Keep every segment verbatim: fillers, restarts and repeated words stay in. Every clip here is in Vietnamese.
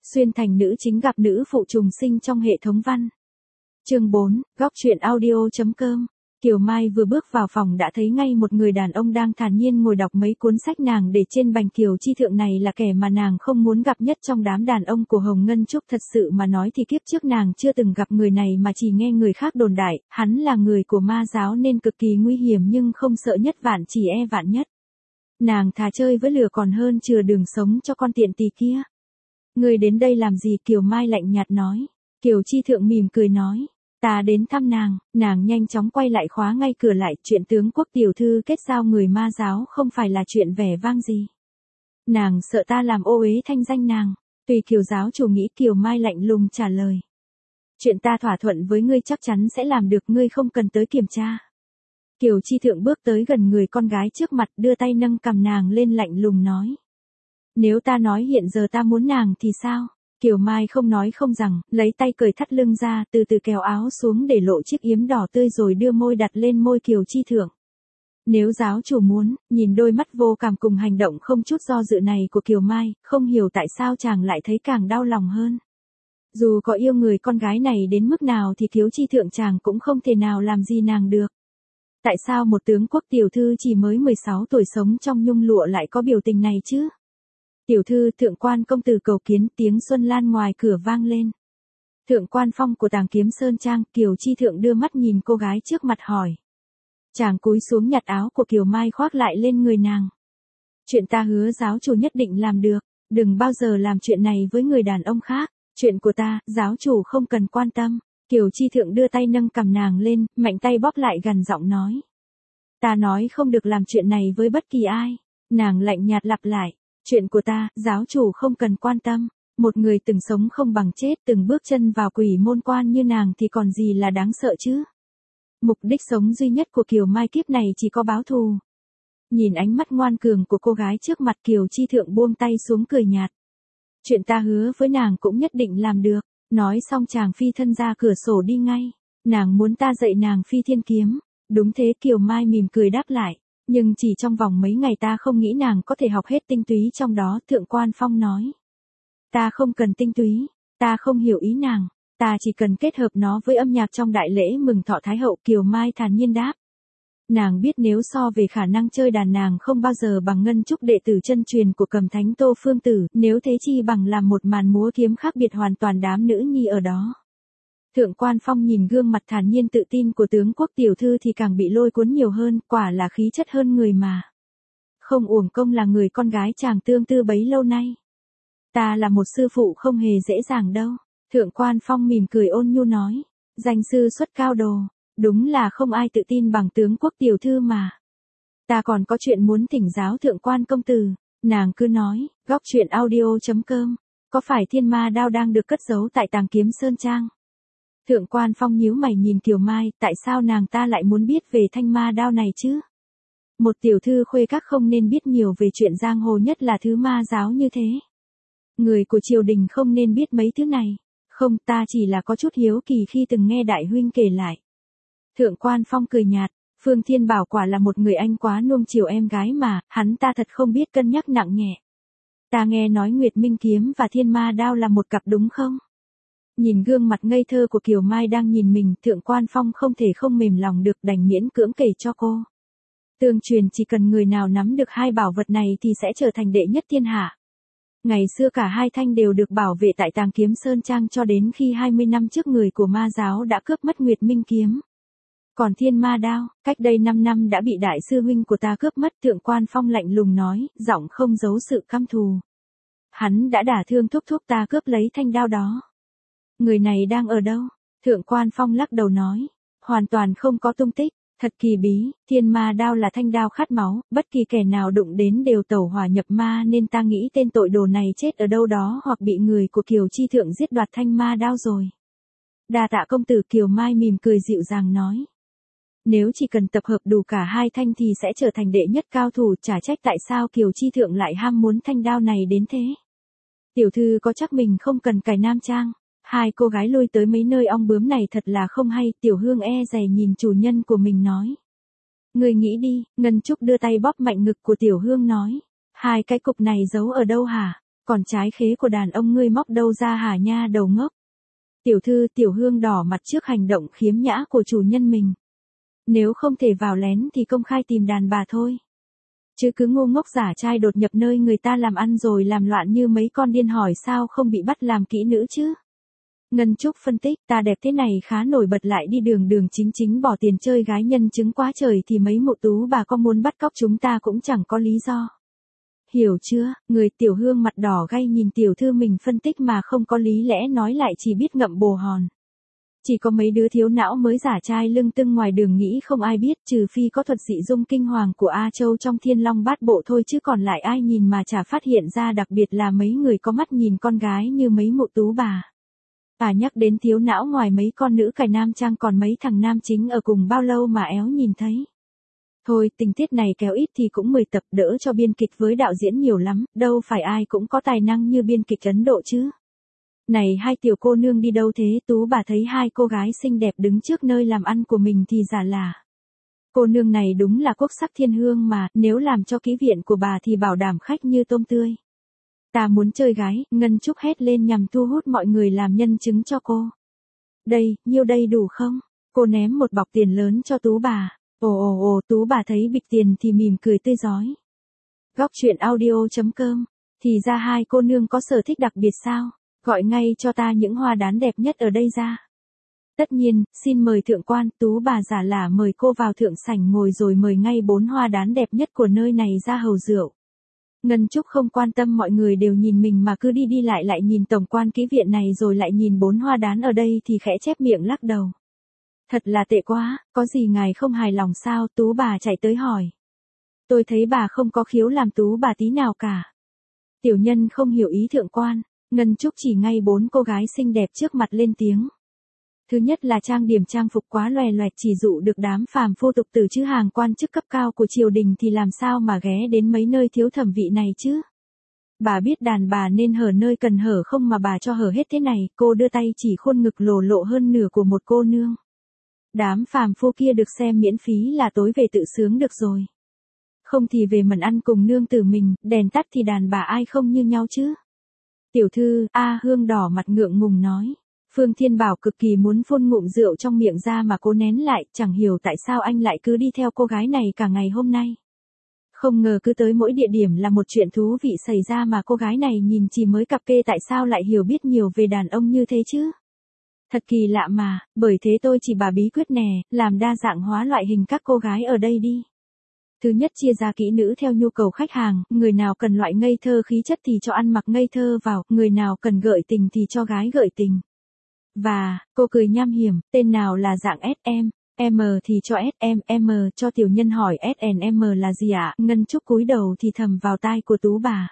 Xuyên thành nữ chính gặp nữ phụ trùng sinh trong hệ thống văn. Chương bốn, góc truyện audio.com. Kiều Mai vừa bước vào phòng đã thấy ngay một người đàn ông đang thản nhiên ngồi đọc mấy cuốn sách nàng để trên bành. Kiều Chi Thượng này là kẻ mà nàng không muốn gặp nhất trong đám đàn ông của Hồng Ngân Trúc. Thật sự mà nói thì kiếp trước nàng chưa từng gặp người này mà chỉ nghe người khác đồn đại, hắn là người của ma giáo nên cực kỳ nguy hiểm nhưng không sợ nhất vạn chỉ e vạn nhất. Nàng thà chơi với lửa còn hơn chừa đường sống cho con tiện tỳ kia. Người đến đây làm gì? Kiều Mai lạnh nhạt nói. Kiều Chi Thượng mỉm cười nói. Ta đến thăm nàng. Nàng nhanh chóng quay lại khóa ngay cửa lại. Chuyện tướng quốc tiểu thư kết giao người ma giáo không phải là chuyện vẻ vang gì. Nàng sợ ta làm ô uế thanh danh nàng. Tùy Kiều giáo chủ nghĩ. Kiều Mai lạnh lùng trả lời. Chuyện ta thỏa thuận với ngươi chắc chắn sẽ làm được, ngươi không cần tới kiểm tra. Kiều Chi Thượng bước tới gần người con gái trước mặt, đưa tay nâng cằm nàng lên lạnh lùng nói. Nếu ta nói hiện giờ ta muốn nàng thì sao? Kiều Mai không nói không rằng, lấy tay cởi thắt lưng ra, từ từ kéo áo xuống để lộ chiếc yếm đỏ tươi rồi đưa môi đặt lên môi Kiều Chi Thượng. Nếu giáo chủ muốn, nhìn đôi mắt vô cảm cùng hành động không chút do dự này của Kiều Mai, không hiểu tại sao chàng lại thấy càng đau lòng hơn. Dù có yêu người con gái này đến mức nào thì Kiều Chi Thượng chàng cũng không thể nào làm gì nàng được. Tại sao một tướng quốc tiểu thư chỉ mới mười sáu tuổi sống trong nhung lụa lại có biểu tình này chứ? Tiểu thư, Thượng quan công tử cầu kiến. Tiếng Xuân Lan ngoài cửa vang lên. Thượng quan Phong của Tàng Kiếm Sơn Trang. Kiều Chi Thượng đưa mắt nhìn cô gái trước mặt hỏi. Chàng cúi xuống nhặt áo của Kiều Mai khoác lại lên người nàng. Chuyện ta hứa giáo chủ nhất định làm được, đừng bao giờ làm chuyện này với người đàn ông khác. Chuyện của ta, giáo chủ không cần quan tâm. Kiều Chi Thượng đưa tay nâng cằm nàng lên, mạnh tay bóp lại gần giọng nói. Ta nói không được làm chuyện này với bất kỳ ai. Nàng lạnh nhạt lặp lại. Chuyện của ta, giáo chủ không cần quan tâm. Một người từng sống không bằng chết, từng bước chân vào quỷ môn quan như nàng thì còn gì là đáng sợ chứ. Mục đích sống duy nhất của Kiều Mai kiếp này chỉ có báo thù. Nhìn ánh mắt ngoan cường của cô gái trước mặt, Kiều Chi Thượng buông tay xuống cười nhạt. Chuyện ta hứa với nàng cũng nhất định làm được. Nói xong chàng phi thân ra cửa sổ đi ngay. Nàng muốn ta dạy nàng phi thiên kiếm. Đúng thế, Kiều Mai mỉm cười đáp lại. Nhưng chỉ trong vòng mấy ngày ta không nghĩ nàng có thể học hết tinh túy trong đó. Thượng quan Phong nói. Ta không cần tinh túy. Ta không hiểu ý nàng. Ta chỉ cần kết hợp nó với âm nhạc trong đại lễ mừng thọ Thái Hậu. Kiều Mai thản nhiên đáp. Nàng biết nếu so về khả năng chơi đàn nàng không bao giờ bằng Ngân Trúc đệ tử chân truyền của Cầm Thánh Tô Phương Tử, nếu thế chi bằng làm một màn múa kiếm khác biệt hoàn toàn đám nữ nhi ở đó. Thượng quan Phong nhìn gương mặt thản nhiên tự tin của tướng quốc tiểu thư thì càng bị lôi cuốn nhiều hơn, quả là khí chất hơn người mà. Không uổng công là người con gái chàng tương tư bấy lâu nay. Ta là một sư phụ không hề dễ dàng đâu. Thượng quan Phong mỉm cười ôn nhu nói. Danh sư xuất cao đồ. Đúng là không ai tự tin bằng tướng quốc tiểu thư mà. Ta còn có chuyện muốn thỉnh giáo thượng quan công tử. Nàng cứ nói. Góc truyện audio.com. Có phải thiên ma đao đang được cất giấu tại Tàng Kiếm Sơn Trang? Thượng quan Phong nhíu mày nhìn Kiều Mai. Tại sao nàng ta lại muốn biết về thanh ma đao này chứ? Một tiểu thư khuê các không nên biết nhiều về chuyện giang hồ, nhất là thứ ma giáo như thế. Người của triều đình không nên biết mấy thứ này. Không, ta chỉ là có chút hiếu kỳ khi từng nghe đại huynh kể lại. Thượng quan Phong cười nhạt. Phương Thiên Bảo quả là một người anh quá nuông chiều em gái mà, hắn ta thật không biết cân nhắc nặng nhẹ. Ta nghe nói Nguyệt Minh Kiếm và Thiên Ma Đao là một cặp đúng không? Nhìn gương mặt ngây thơ của Kiều Mai đang nhìn mình, Thượng quan Phong không thể không mềm lòng được, đành miễn cưỡng kể cho cô. Tương truyền chỉ cần người nào nắm được hai bảo vật này thì sẽ trở thành đệ nhất thiên hạ. Ngày xưa cả hai thanh đều được bảo vệ tại Tàng Kiếm Sơn Trang cho đến khi hai mươi năm trước người của ma giáo đã cướp mất Nguyệt Minh Kiếm. Còn Thiên Ma Đao, cách đây năm năm đã bị đại sư huynh của ta cướp mất. Thượng quan Phong lạnh lùng nói, giọng không giấu sự căm thù. Hắn đã đả thương thúc thúc ta cướp lấy thanh đao đó. Người này đang ở đâu? Thượng quan Phong lắc đầu nói, hoàn toàn không có tung tích. Thật kỳ bí, Thiên Ma Đao là thanh đao khát máu, bất kỳ kẻ nào đụng đến đều tẩu hỏa nhập ma, nên ta nghĩ tên tội đồ này chết ở đâu đó hoặc bị người của Kiều Chi Thượng giết đoạt thanh ma đao rồi. Đa tạ công tử. Kiều Mai mỉm cười dịu dàng nói. Nếu chỉ cần tập hợp đủ cả hai thanh thì sẽ trở thành đệ nhất cao thủ, chả trách tại sao Kiều Chi Thượng lại ham muốn thanh đao này đến thế. Tiểu thư có chắc mình không cần cải nam trang? Hai cô gái lui tới mấy nơi ong bướm này thật là không hay. Tiểu Hương e dè nhìn chủ nhân của mình nói. Người nghĩ đi. Ngân Trúc đưa tay bóp mạnh ngực của Tiểu Hương nói. Hai cái cục này giấu ở đâu hả? Còn trái khế của đàn ông ngươi móc đâu ra hả nha đầu ngốc. Tiểu thư Tiểu Hương đỏ mặt trước hành động khiếm nhã của chủ nhân mình. Nếu không thể vào lén thì công khai tìm đàn bà thôi. Chứ cứ ngu ngốc giả trai đột nhập nơi người ta làm ăn rồi làm loạn như mấy con điên hỏi sao không bị bắt làm kỹ nữ chứ. Ngân Trúc phân tích, ta đẹp thế này khá nổi bật lại đi đường đường chính chính bỏ tiền chơi gái nhân chứng quá trời thì mấy mụ tú bà có muốn bắt cóc chúng ta cũng chẳng có lý do. Hiểu chưa, người Tiểu Hương mặt đỏ gay nhìn tiểu thư mình phân tích mà không có lý lẽ nói lại chỉ biết ngậm bồ hòn. Chỉ có mấy đứa thiếu não mới giả trai lưng tưng ngoài đường nghĩ không ai biết trừ phi có thuật dị dung kinh hoàng của A Châu trong Thiên Long Bát Bộ thôi chứ còn lại ai nhìn mà chả phát hiện ra đặc biệt là mấy người có mắt nhìn con gái như mấy mụ tú bà. À nhắc đến thiếu não ngoài mấy con nữ cải nam trang còn mấy thằng nam chính ở cùng bao lâu mà éo nhìn thấy. Thôi tình tiết này kéo ít thì cũng mười tập đỡ cho biên kịch với đạo diễn nhiều lắm, đâu phải ai cũng có tài năng như biên kịch Ấn Độ chứ. Này hai tiểu cô nương đi đâu thế? Tú bà thấy hai cô gái xinh đẹp đứng trước nơi làm ăn của mình thì giả là. Cô nương này đúng là quốc sắc thiên hương mà, nếu làm cho kỹ viện của bà thì bảo đảm khách như tôm tươi. Ta muốn chơi gái, Ngân Trúc hét lên nhằm thu hút mọi người làm nhân chứng cho cô. Đây, nhiêu đây đủ không? Cô ném một bọc tiền lớn cho Tú bà. Ồ ồ ồ, Tú bà thấy bịch tiền thì mỉm cười tươi rói. Góc truyện audio chấm com. Thì ra hai cô nương có sở thích đặc biệt sao? Gọi ngay cho ta những hoa đán đẹp nhất ở đây ra. Tất nhiên, xin mời thượng quan. Tú bà giả lả mời cô vào thượng sảnh ngồi rồi mời ngay bốn hoa đán đẹp nhất của nơi này ra hầu rượu. Ngân Trúc không quan tâm mọi người đều nhìn mình mà cứ đi đi lại lại nhìn tổng quan kỹ viện này rồi lại nhìn bốn hoa đán ở đây thì khẽ chép miệng lắc đầu. Thật là tệ quá, có gì ngài không hài lòng sao? Tú bà chạy tới hỏi. Tôi thấy bà không có khiếu làm Tú bà tí nào cả. Tiểu nhân không hiểu ý thượng quan. Ngân Trúc chỉ ngay bốn cô gái xinh đẹp trước mặt lên tiếng. Thứ nhất là trang điểm trang phục quá loè loẹt chỉ dụ được đám phàm phu tục tử chứ hàng quan chức cấp cao của triều đình thì làm sao mà ghé đến mấy nơi thiếu thẩm vị này chứ. Bà biết đàn bà nên hở nơi cần hở không mà bà cho hở hết thế này, cô đưa tay chỉ khuôn ngực lồ lộ hơn nửa của một cô nương. Đám phàm phu kia được xem miễn phí là tối về tự sướng được rồi. Không thì về mần ăn cùng nương tử mình, đèn tắt thì đàn bà ai không như nhau chứ. Tiểu thư, A Hương đỏ mặt ngượng ngùng nói. Phương Thiên Bảo cực kỳ muốn phun ngụm rượu trong miệng ra mà cố nén lại, chẳng hiểu tại sao anh lại cứ đi theo cô gái này cả ngày hôm nay. Không ngờ cứ tới mỗi địa điểm là một chuyện thú vị xảy ra mà cô gái này nhìn chỉ mới cặp kê tại sao lại hiểu biết nhiều về đàn ông như thế chứ. Thật kỳ lạ mà, bởi thế tôi chỉ bà bí quyết nè, làm đa dạng hóa loại hình các cô gái ở đây đi. Thứ nhất chia ra kỹ nữ theo nhu cầu khách hàng, người nào cần loại ngây thơ khí chất thì cho ăn mặc ngây thơ vào, người nào cần gợi tình thì cho gái gợi tình. Và, cô cười nham hiểm, tên nào là dạng ét em, M thì cho ét em, M cho tiểu nhân hỏi ét en em là gì ạ? À? Ngân Trúc cúi đầu thì thầm vào tai của Tú bà.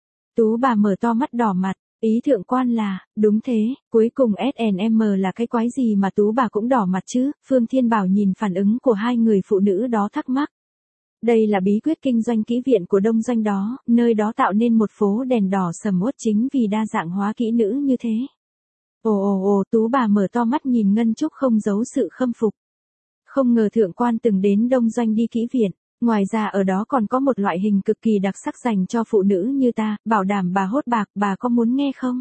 Tú bà mở to mắt đỏ mặt, ý thượng quan là, đúng thế, cuối cùng ét en em là cái quái gì mà Tú bà cũng đỏ mặt chứ? Phương Thiên Bảo nhìn phản ứng của hai người phụ nữ đó thắc mắc. Đây là bí quyết kinh doanh kỹ viện của đông doanh đó, nơi đó tạo nên một phố đèn đỏ sầm uất chính vì đa dạng hóa kỹ nữ như thế. Ồ ồ ồ, Tú bà mở to mắt nhìn Ngân Trúc không giấu sự khâm phục. Không ngờ thượng quan từng đến đông doanh đi kỹ viện, ngoài ra ở đó còn có một loại hình cực kỳ đặc sắc dành cho phụ nữ như ta, bảo đảm bà hốt bạc, bà có muốn nghe không?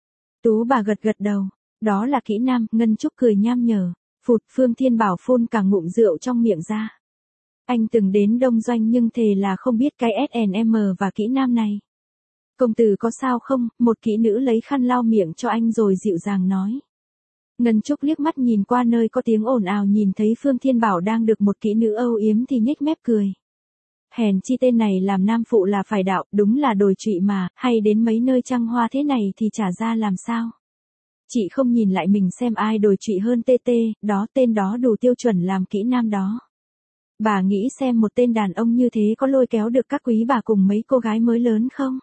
Tú bà gật gật đầu, đó là kỹ nam. Ngân Trúc cười nham nhở, phụt. Phương Thiên Bảo phun cả ngụm rượu trong miệng ra. Anh từng đến đông doanh nhưng thề là không biết cái ét en em và kỹ nam này. Công tử có sao không? Một kỹ nữ lấy khăn lau miệng cho anh rồi dịu dàng nói. Ngân Trúc liếc mắt nhìn qua nơi có tiếng ồn ào nhìn thấy Phương Thiên Bảo đang được một kỹ nữ âu yếm thì nhếch mép cười. Hèn chi tên này làm nam phụ là phải đạo, đúng là đồi trụy mà, hay đến mấy nơi trăng hoa thế này thì trả ra làm sao? Chị không nhìn lại mình xem ai đồi trụy hơn tê tê, đó tên đó đủ tiêu chuẩn làm kỹ nam đó. Bà nghĩ xem một tên đàn ông như thế có lôi kéo được các quý bà cùng mấy cô gái mới lớn không?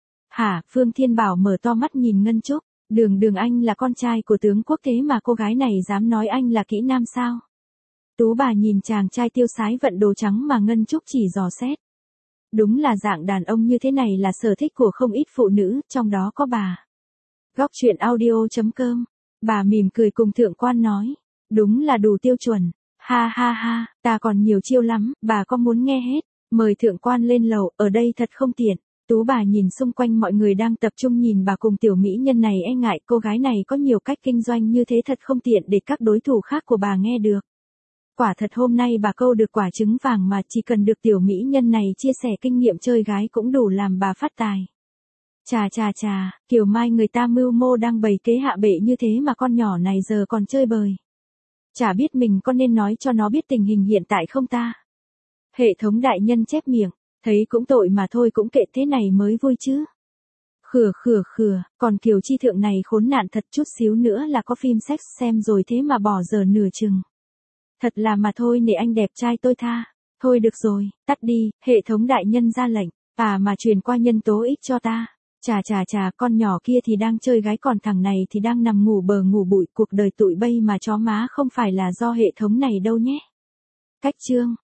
Hả? Phương Thiên Bảo mở to mắt nhìn Ngân Trúc, đường đường anh là con trai của tướng quốc thế mà cô gái này dám nói anh là kỹ nam sao? Tú bà nhìn chàng trai tiêu sái vận đồ trắng mà Ngân Trúc chỉ dò xét. Đúng là dạng đàn ông như thế này là sở thích của không ít phụ nữ, trong đó có bà. Góc truyện audio chấm com. Bà mỉm cười cùng thượng quan nói. Đúng là đủ tiêu chuẩn. Ha ha ha, ta còn nhiều chiêu lắm, bà có muốn nghe hết? Mời thượng quan lên lầu, ở đây thật không tiện. Tú bà nhìn xung quanh mọi người đang tập trung nhìn bà cùng tiểu mỹ nhân này e ngại cô gái này có nhiều cách kinh doanh như thế thật không tiện để các đối thủ khác của bà nghe được. Quả thật hôm nay bà câu được quả trứng vàng mà chỉ cần được tiểu mỹ nhân này chia sẻ kinh nghiệm chơi gái cũng đủ làm bà phát tài. Chà chà chà, Kiều Mai người ta mưu mô đang bày kế hạ bệ như thế mà con nhỏ này giờ còn chơi bời. Chả biết mình có nên nói cho nó biết tình hình hiện tại không ta? Hệ thống đại nhân chép miệng, thấy cũng tội mà thôi cũng kệ thế này mới vui chứ. Khừa khừa khừa, còn Kiều Chi Thượng này khốn nạn thật chút xíu nữa là có phim sex xem rồi thế mà bỏ giờ nửa chừng. Thật là mà thôi nể anh đẹp trai tôi tha. Thôi được rồi, tắt đi, hệ thống đại nhân ra lệnh, à mà truyền qua nhân tố ích cho ta. Chà chà chà, con nhỏ kia thì đang chơi gái còn thằng này thì đang nằm ngủ bờ ngủ bụi, cuộc đời tụi bay mà chó má không phải là do hệ thống này đâu nhé. Cách chương